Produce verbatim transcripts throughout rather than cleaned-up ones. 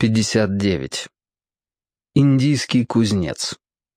пятьдесят девять. Индийский кузнец.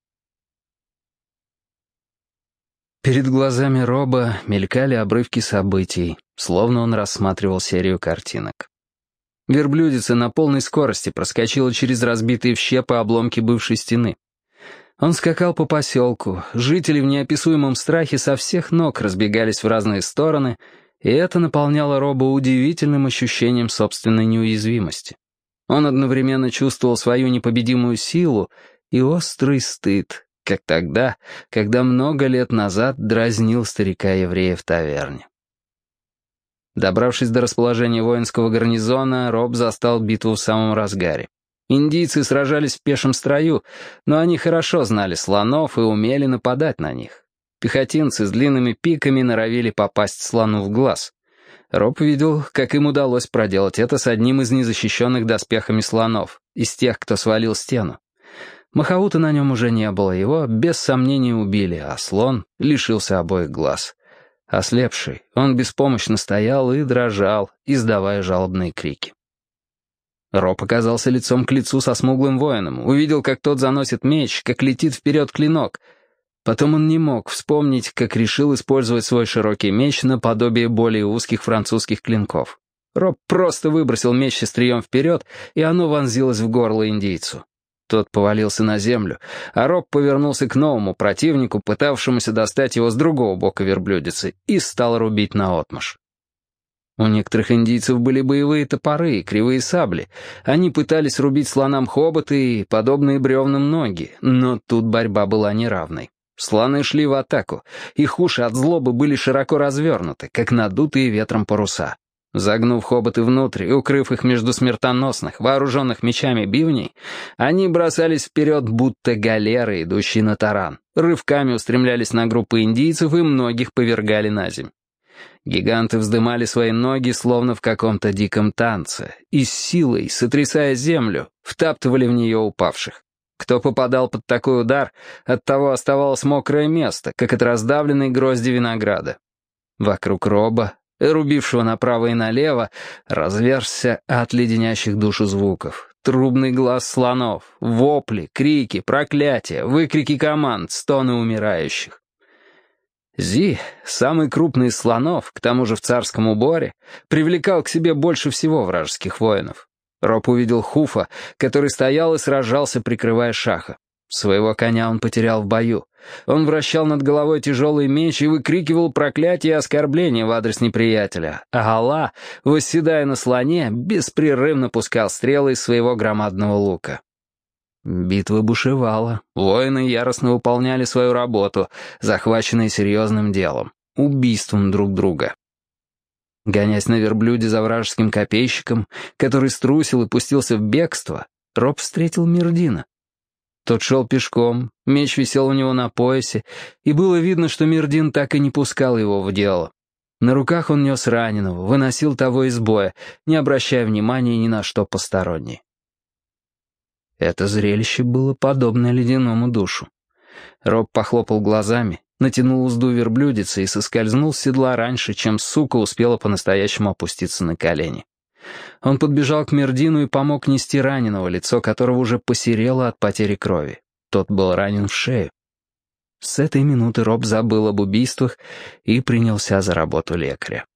Перед глазами Роба мелькали обрывки событий, словно он рассматривал серию картинок. Верблюдица на полной скорости проскочила через разбитые в щепы обломки бывшей стены. Он скакал по поселку, жители в неописуемом страхе со всех ног разбегались в разные стороны, и это наполняло Роба удивительным ощущением собственной неуязвимости. Он одновременно чувствовал свою непобедимую силу и острый стыд, как тогда, когда много лет назад дразнил старика-еврея в таверне. Добравшись до расположения воинского гарнизона, Роб застал битву в самом разгаре. Индийцы сражались в пешем строю, но они хорошо знали слонов и умели нападать на них. Пехотинцы с длинными пиками норовили попасть слону в глаз. Роб видел, как им удалось проделать это с одним из незащищенных доспехами слонов, из тех, кто свалил стену. Махаута на нем уже не было, его без сомнения убили, а слон лишился обоих глаз. Ослепший, он беспомощно стоял и дрожал, издавая жалобные крики. Роб оказался лицом к лицу со смуглым воином, увидел, как тот заносит меч, как летит вперед клинок. Потом он не мог вспомнить, как решил использовать свой широкий меч наподобие более узких французских клинков. Роб просто выбросил меч с острием вперед, и оно вонзилось в горло индийцу. Тот повалился на землю, а Роб повернулся к новому противнику, пытавшемуся достать его с другого бока верблюдицы, и стал рубить наотмашь. У некоторых индийцев были боевые топоры и кривые сабли. Они пытались рубить слонам хоботы и подобные бревнам ноги, но тут борьба была неравной. Слоны шли в атаку, их уши от злобы были широко развернуты, как надутые ветром паруса. Загнув хоботы внутрь и укрыв их между смертоносных, вооруженных мечами бивней, они бросались вперед, будто галеры, идущие на таран. Рывками устремлялись на группы индийцев и многих повергали на земь. Гиганты вздымали свои ноги, словно в каком-то диком танце, и с силой, сотрясая землю, втаптывали в нее упавших. Кто попадал под такой удар, от того оставалось мокрое место, как от раздавленной грозди винограда. Вокруг Роба, рубившего направо и налево, разверзся от леденящих душу звуков. Трубный глаз слонов, вопли, крики, проклятия, выкрики команд, стоны умирающих. Зи, самый крупный из слонов, к тому же в царском уборе, привлекал к себе больше всего вражеских воинов. Роб увидел Хуфа, который стоял и сражался, прикрывая Шаха. Своего коня он потерял в бою. Он вращал над головой тяжелый меч и выкрикивал проклятия и оскорбления в адрес неприятеля, а Алла, восседая на слоне, беспрерывно пускал стрелы из своего громадного лука. Битва бушевала, воины яростно выполняли свою работу, захваченные серьезным делом — убийством друг друга. Гонясь на верблюде за вражеским копейщиком, который струсил и пустился в бегство, Роб встретил Мирдина. Тот шел пешком, меч висел у него на поясе, и было видно, что Мирдин так и не пускал его в дело. На руках он нес раненого, выносил того из боя, не обращая внимания ни на что постороннее. Это зрелище было подобно ледяному душу. Роб похлопал глазами, натянул узду верблюдицы и соскользнул с седла раньше, чем сука успела по-настоящему опуститься на колени. Он подбежал к Мирдину и помог нести раненого, лицо которого уже посерело от потери крови. Тот был ранен в шею. С этой минуты Роб забыл об убийствах и принялся за работу лекаря.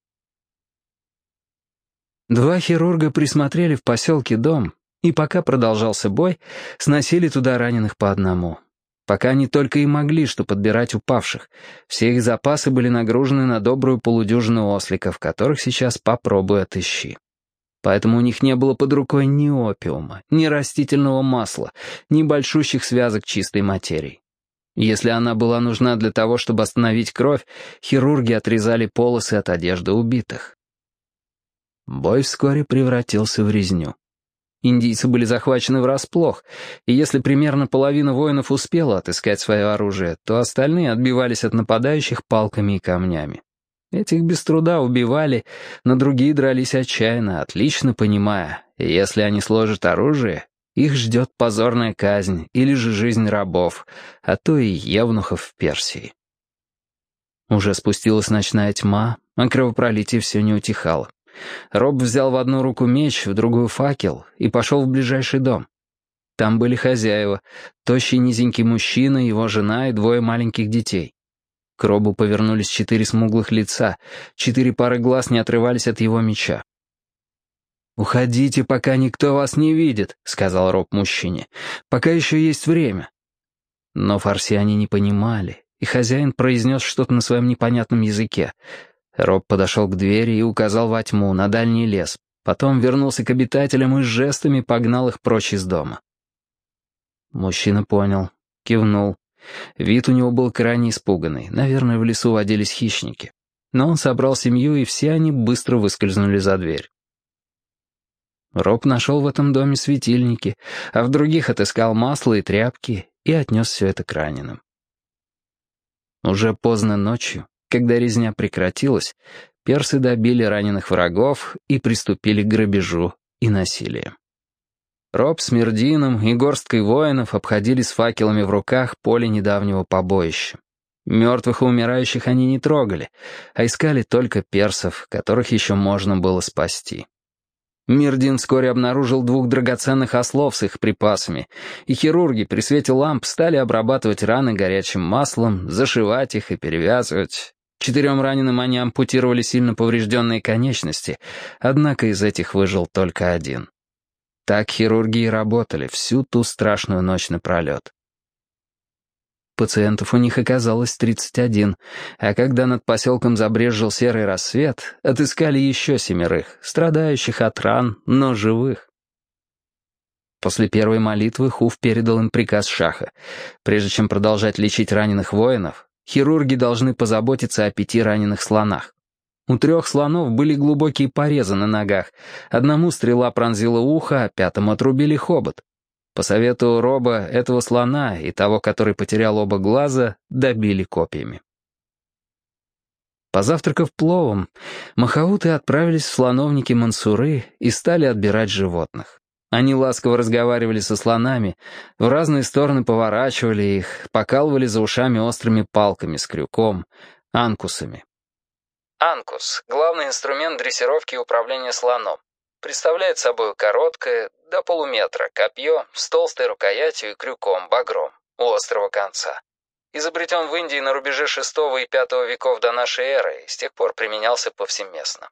Два хирурга присмотрели в поселке дом, и пока продолжался бой, сносили туда раненых по одному. Пока они только и могли что подбирать упавших. Все их запасы были нагружены на добрую полудюжину осликов, которых сейчас попробуй отыщи. Поэтому у них не было под рукой ни опиума, ни растительного масла, ни большущих связок чистой материи. Если она была нужна для того, чтобы остановить кровь, хирурги отрезали полосы от одежды убитых. Бой вскоре превратился в резню. Индийцы были захвачены врасплох, и если примерно половина воинов успела отыскать свое оружие, то остальные отбивались от нападающих палками и камнями. Этих без труда убивали, но другие дрались отчаянно, отлично понимая, если они сложат оружие, их ждет позорная казнь или же жизнь рабов, а то и евнухов в Персии. Уже спустилась ночная тьма, а кровопролитие все не утихало. Роб взял в одну руку меч, в другую факел и пошел в ближайший дом. Там были хозяева, тощий низенький мужчина, его жена и двое маленьких детей. К Робу повернулись четыре смуглых лица, четыре пары глаз не отрывались от его меча. «Уходите, пока никто вас не видит», — сказал Роб мужчине, — «пока еще есть время». Но фарсиане не понимали, и хозяин произнес что-то на своем непонятном языке. Роб подошел к двери и указал во тьму, на дальний лес, потом вернулся к обитателям и жестами погнал их прочь из дома. Мужчина понял, кивнул. Вид у него был крайне испуганный, наверное, в лесу водились хищники. Но он собрал семью, и все они быстро выскользнули за дверь. Роб нашел в этом доме светильники, а в других отыскал масло и тряпки и отнес все это к раненым. Уже поздно ночью, когда резня прекратилась, персы добили раненых врагов и приступили к грабежу и насилию. Роб с Мирдином и горсткой воинов обходили с факелами в руках поле недавнего побоища. Мертвых и умирающих они не трогали, а искали только персов, которых еще можно было спасти. Мирдин вскоре обнаружил двух драгоценных ослов с их припасами, и хирурги при свете ламп стали обрабатывать раны горячим маслом, зашивать их и перевязывать. Четырем раненым они ампутировали сильно поврежденные конечности, однако из этих выжил только один. Так хирурги и работали всю ту страшную ночь напролет. Пациентов у них оказалось тридцать один, а когда над поселком забрезжил серый рассвет, отыскали еще семерых, страдающих от ран, но живых. После первой молитвы Хуф передал им приказ шаха. Прежде чем продолжать лечить раненых воинов, хирурги должны позаботиться о пяти раненых слонах. У трех слонов были глубокие порезы на ногах, одному стрела пронзила ухо, а пятому отрубили хобот. По совету Роба этого слона и того, который потерял оба глаза, добили копьями. Позавтракав пловом, махауты отправились в слоновники Мансуры и стали отбирать животных. Они ласково разговаривали со слонами, в разные стороны поворачивали их, покалывали за ушами острыми палками с крюком, анкусами. Анкус — главный инструмент дрессировки и управления слоном. Представляет собой короткое, до полуметра, копье с толстой рукоятью и крюком, багром, у острого конца. Изобретен в Индии на рубеже шестого и пятого веков до нашей эры и с тех пор применялся повсеместно.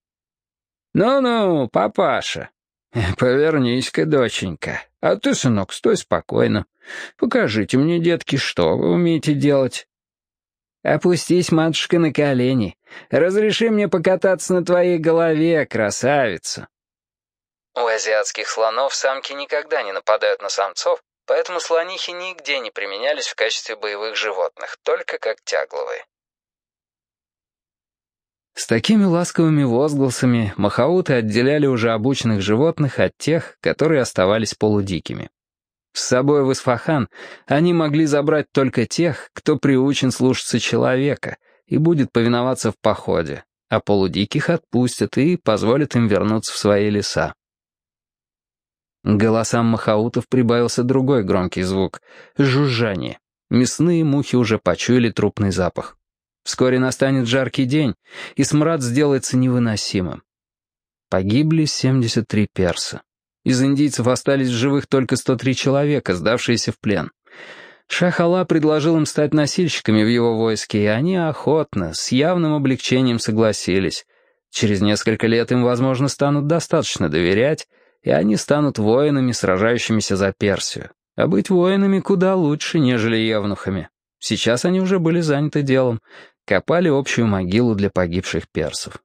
«Ну-ну, папаша, повернись-ка, доченька, а ты, сынок, стой спокойно. Покажите мне, детки, что вы умеете делать». «Опустись, матушка, на колени. Разреши мне покататься на твоей голове, красавица». У азиатских слонов самки никогда не нападают на самцов, поэтому слонихи нигде не применялись в качестве боевых животных, только как тягловые. С такими ласковыми возгласами махауты отделяли уже обученных животных от тех, которые оставались полудикими. С собой в Исфахан они могли забрать только тех, кто приучен слушаться человека и будет повиноваться в походе, а полудиких отпустят и позволят им вернуться в свои леса. К голосам махаутов прибавился другой громкий звук — жужжание. Мясные мухи уже почуяли трупный запах. Вскоре настанет жаркий день, и смрад сделается невыносимым. Погибли семьдесят три перса. Из индийцев остались в живых только сто три человека, сдавшиеся в плен. Шах Алла предложил им стать носильщиками в его войске, и они охотно, с явным облегчением согласились. Через несколько лет им, возможно, станут достаточно доверять, и они станут воинами, сражающимися за Персию. А быть воинами куда лучше, нежели евнухами. Сейчас они уже были заняты делом, копали общую могилу для погибших персов.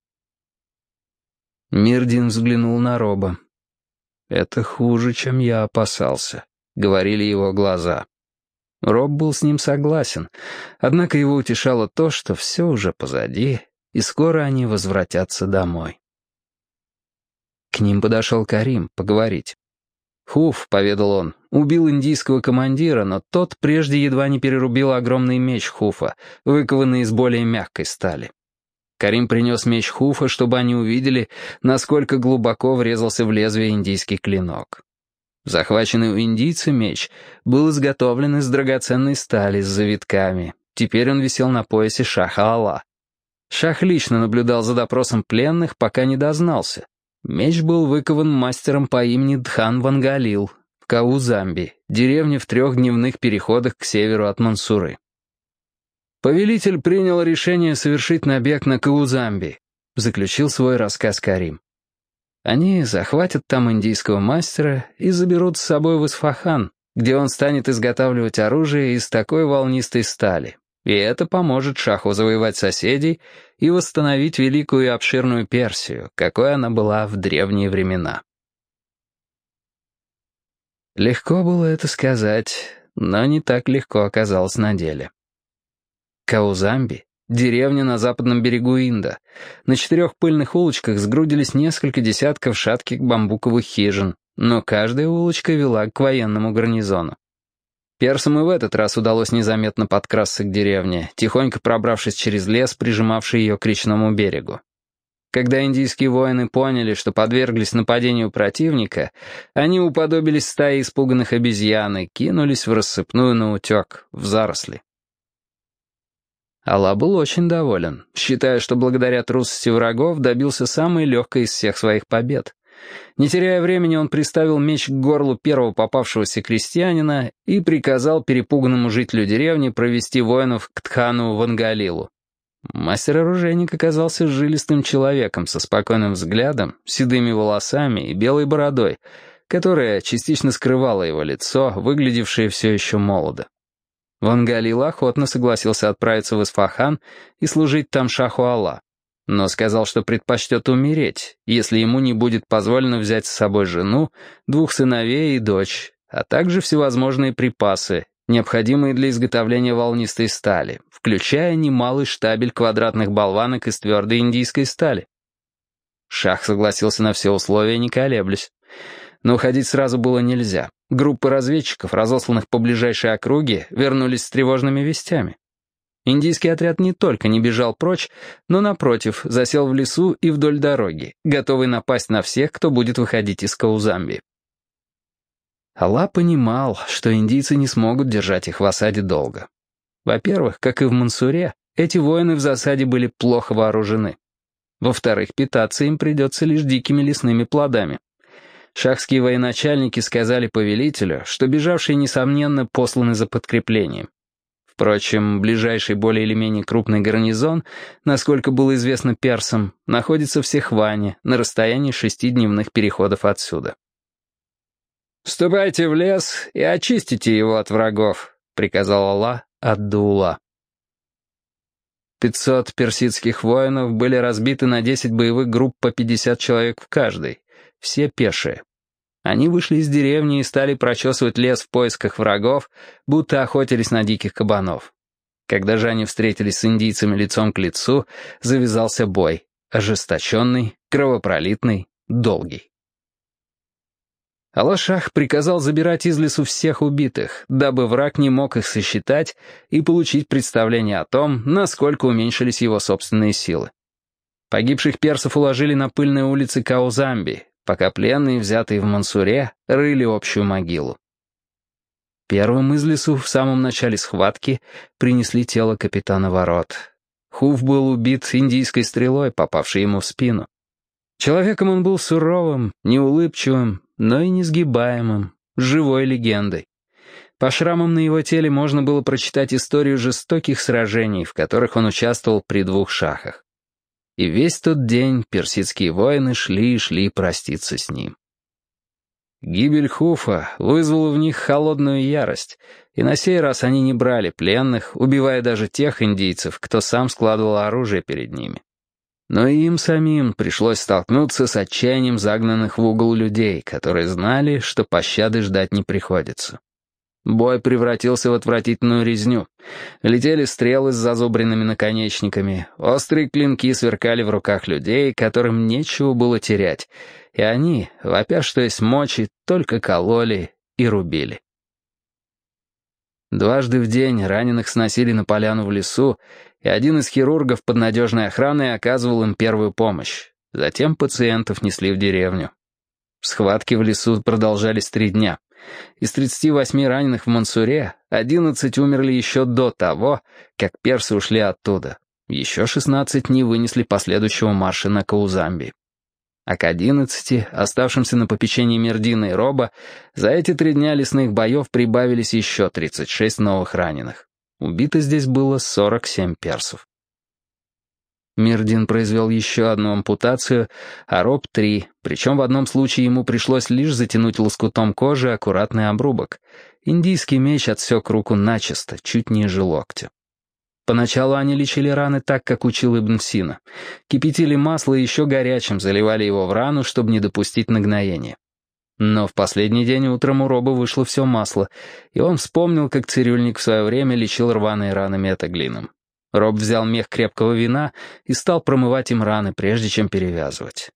Мирдин взглянул на Роба. «Это хуже, чем я опасался», — говорили его глаза. Роб был с ним согласен, однако его утешало то, что все уже позади, и скоро они возвратятся домой. К ним подошел Карим поговорить. «Хуф», — поведал он, — убил индийского командира, но тот прежде едва не перерубил огромный меч Хуфа, выкованный из более мягкой стали. Карим принес меч Хуфа, чтобы они увидели, насколько глубоко врезался в лезвие индийский клинок. Захваченный у индийца меч был изготовлен из драгоценной стали с завитками. Теперь он висел на поясе Шаха Алла. Шах лично наблюдал за допросом пленных, пока не дознался. Меч был выкован мастером по имени Дхан Вангалил в Каузамби, деревне в трех дневных переходах к северу от Мансуры. «Повелитель принял решение совершить набег на Каузамби», — заключил свой рассказ Карим. «Они захватят там индийского мастера и заберут с собой в Исфахан, где он станет изготавливать оружие из такой волнистой стали. И это поможет Шаху завоевать соседей и восстановить великую и обширную Персию, какой она была в древние времена». Легко было это сказать, но не так легко оказалось на деле. Каузамби — деревня на западном берегу Инда. На четырех пыльных улочках сгрудились несколько десятков шатких бамбуковых хижин, но каждая улочка вела к военному гарнизону. Персам и в этот раз удалось незаметно подкрасться к деревне, тихонько пробравшись через лес, прижимавший ее к речному берегу. Когда индийские воины поняли, что подверглись нападению противника, они уподобились стае испуганных обезьян и кинулись в рассыпную наутек, в заросли. Алла был очень доволен, считая, что благодаря трусости врагов добился самой легкой из всех своих побед. Не теряя времени, он приставил меч к горлу первого попавшегося крестьянина и приказал перепуганному жителю деревни провести воинов к Дхану Вангалилу. Мастер-оружейник оказался жилистым человеком со спокойным взглядом, седыми волосами и белой бородой, которая частично скрывала его лицо, выглядевшее все еще молодо. Вангалил охотно согласился отправиться в Исфахан и служить там шаху Алла, но сказал, что предпочтет умереть, если ему не будет позволено взять с собой жену, двух сыновей и дочь, а также всевозможные припасы, необходимые для изготовления волнистой стали, включая немалый штабель квадратных болванок из твердой индийской стали. Шах согласился на все условия, не колеблясь. Но уходить сразу было нельзя. Группы разведчиков, разосланных по ближайшей округе, вернулись с тревожными вестями. Индийский отряд не только не бежал прочь, но, напротив, засел в лесу и вдоль дороги, готовый напасть на всех, кто будет выходить из Каузамби. Алла понимал, что индийцы не смогут держать их в осаде долго. Во-первых, как и в Мансуре, эти воины в засаде были плохо вооружены. Во-вторых, питаться им придется лишь дикими лесными плодами. Шахские военачальники сказали повелителю, что бежавшие, несомненно, посланы за подкреплением. Впрочем, ближайший более или менее крупный гарнизон, насколько было известно персам, находится в Сехване, на расстоянии шести дневных переходов отсюда. «Вступайте в лес и очистите его от врагов», — приказал Алла ад-Даула. Пятьсот персидских воинов были разбиты на десять боевых групп по пятьдесят человек в каждой, все пешие. Они вышли из деревни и стали прочесывать лес в поисках врагов, будто охотились на диких кабанов. Когда же они встретились с индийцами лицом к лицу, завязался бой, ожесточенный, кровопролитный, долгий. Алла-Шах приказал забирать из лесу всех убитых, дабы враг не мог их сосчитать и получить представление о том, насколько уменьшились его собственные силы. Погибших персов уложили на пыльные улицы Каузамби, пока пленные, взятые в Мансуре, рыли общую могилу. Первым из лесу в самом начале схватки принесли тело капитана ворот. Хуф был убит индийской стрелой, попавшей ему в спину. Человеком он был суровым, неулыбчивым, но и несгибаемым, живой легендой. По шрамам на его теле можно было прочитать историю жестоких сражений, в которых он участвовал при двух шахах. И весь тот день персидские воины шли и шли проститься с ним. Гибель Хуфа вызвала в них холодную ярость, и на сей раз они не брали пленных, убивая даже тех индийцев, кто сам складывал оружие перед ними. Но и им самим пришлось столкнуться с отчаянием загнанных в угол людей, которые знали, что пощады ждать не приходится. Бой превратился в отвратительную резню. Летели стрелы с зазубренными наконечниками, острые клинки сверкали в руках людей, которым нечего было терять, и они, вопя что есть мочи, только кололи и рубили. Дважды в день раненых сносили на поляну в лесу, и один из хирургов под надежной охраной оказывал им первую помощь. Затем пациентов несли в деревню. Схватки в лесу продолжались три дня. Из тридцати восьми раненых в Мансуре одиннадцать умерли еще до того, как персы ушли оттуда. Еще шестнадцать не вынесли последующего марша на Каузамби. А к одиннадцати, оставшимся на попечении Мердина и Роба, за эти три дня лесных боев прибавились еще тридцать шесть новых раненых. Убито здесь было сорок семь персов. Мердин произвел еще одну ампутацию, а Роб — три, причем в одном случае ему пришлось лишь затянуть лоскутом кожи аккуратный обрубок. Индийский меч отсек руку начисто, чуть ниже локтя. Поначалу они лечили раны так, как учил Ибн Сина. Кипятили масло и еще горячим заливали его в рану, чтобы не допустить нагноения. Но в последний день утром у Роба вышло все масло, и он вспомнил, как цирюльник в свое время лечил рваные раны метоглином. Роб взял мех крепкого вина и стал промывать им раны, прежде чем перевязывать.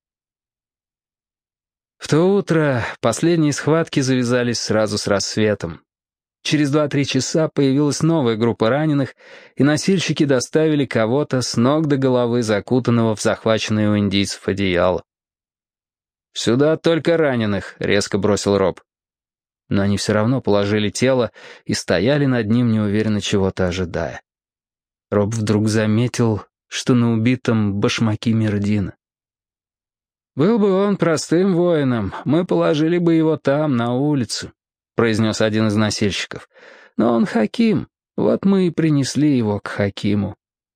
В то утро последние схватки завязались сразу с рассветом. Через два-три часа появилась новая группа раненых, и носильщики доставили кого-то с ног до головы, закутанного в захваченное у индийцев одеяло. «Сюда только раненых», — резко бросил Роб. Но они все равно положили тело и стояли над ним, неуверенно чего-то ожидая. Роб вдруг заметил, что на убитом башмаки Мердина. «Был бы он простым воином, мы положили бы его там, на улицу», — произнес один из носильщиков. «Но он хаким, вот мы и принесли его к хакиму».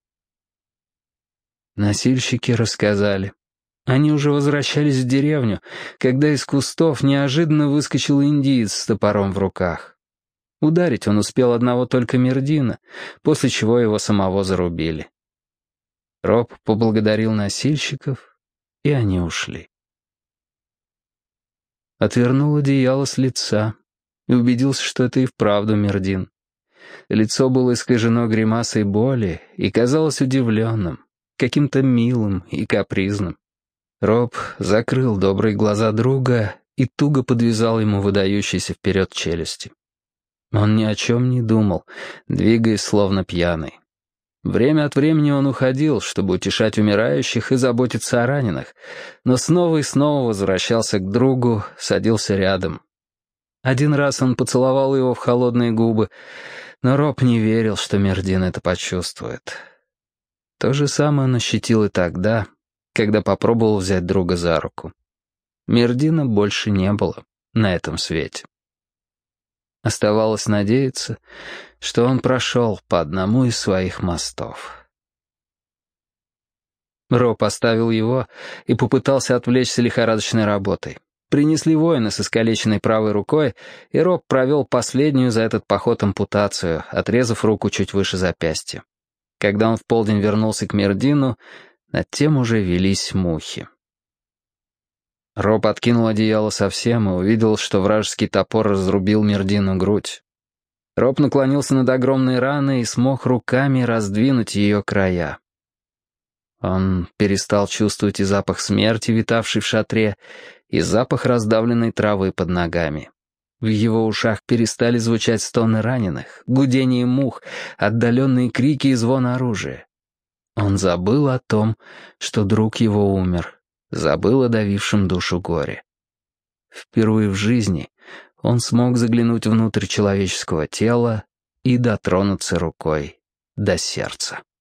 Носильщики рассказали. Они уже возвращались в деревню, когда из кустов неожиданно выскочил индиец с топором в руках. Ударить он успел одного только Мердина, после чего его самого зарубили. Роб поблагодарил носильщиков, и они ушли. Отвернул одеяло с лица и убедился, что это и вправду Мердин. Лицо было искажено гримасой боли и казалось удивленным, каким-то милым и капризным. Роб закрыл добрые глаза друга и туго подвязал ему выдающиеся вперед челюсти. Он ни о чем не думал, двигаясь словно пьяный. Время от времени он уходил, чтобы утешать умирающих и заботиться о раненых, но снова и снова возвращался к другу, садился рядом. Один раз он поцеловал его в холодные губы, но Роб не верил, что Мердин это почувствует. То же самое он ощутил и тогда, когда попробовал взять друга за руку. Мердина больше не было на этом свете. Оставалось надеяться, что он прошел по одному из своих мостов. Роб оставил его и попытался отвлечься лихорадочной работой. Принесли воины с искалеченной правой рукой, и Роб провел последнюю за этот поход ампутацию, отрезав руку чуть выше запястья. Когда он в полдень вернулся к Мердину, над тем уже велись мухи. Роб откинул одеяло совсем и увидел, что вражеский топор разрубил Мердину грудь. Роб наклонился над огромной раной и смог руками раздвинуть ее края. Он перестал чувствовать и запах смерти, витавший в шатре, и запах раздавленной травы под ногами. В его ушах перестали звучать стоны раненых, гудение мух, отдаленные крики и звон оружия. Он забыл о том, что друг его умер, забыл о давившем душу горе. Впервые в жизни он смог заглянуть внутрь человеческого тела и дотронуться рукой до сердца.